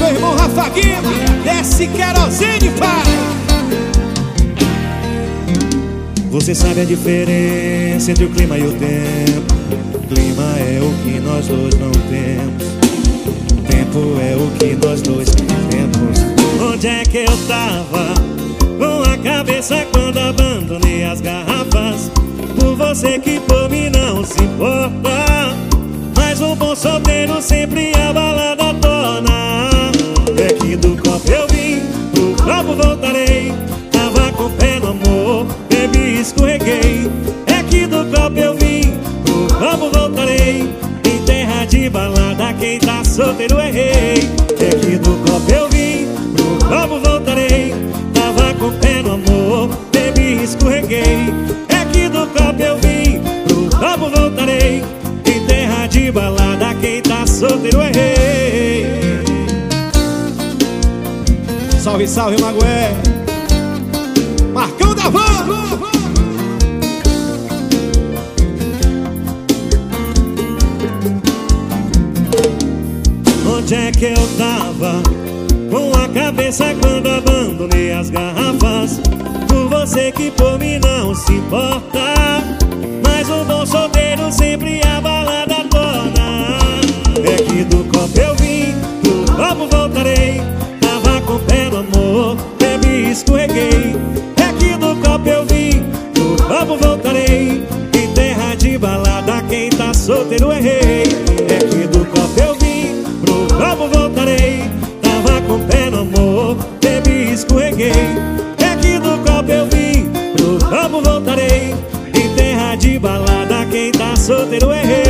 meu irmão Rafa Guima, desce querosene, pai. Você sabe a diferença entre o clima e o tempo. O clima é o que nós dois não temos. O tempo é o que nós dois temos. Onde é que eu tava com a cabeça quando abandonei as garrafas? Por você que por mim não se importa, mas um bom solteiro sempre a balada torna. É que do copo eu vim, do copo voltarei. Tava com pé no amor, bebi e escorreguei. É que do copo eu vim, do copo voltarei. Em terra de balada quem tá solteiro errei. É que do copo eu vim, do copo voltarei. Tava com pé no amor, bebi e escorreguei. É que do copo eu vim, do copo voltarei. Em terra de balada quem tá solteiro errei. Salve, salve, Magué, Marcão da Van. Onde é que eu tava com a cabeça quando abandonei as garrafas? Por você que por mim não se importa, mas um bom solteiro sempre a balada torna. É que do copo eu vim, do copo voltarei. Tava com pé no amor, bebi e escorreguei. É que do copo eu vim, do copo voltarei. Em terra de balada quem tá solteiro errei. É que do copo eu vim, pro copo voltarei. Tava com pé no amor, bebi e escorreguei. É que do copo eu vim, pro copo voltarei. Em terra de balada quem tá solteiro errei.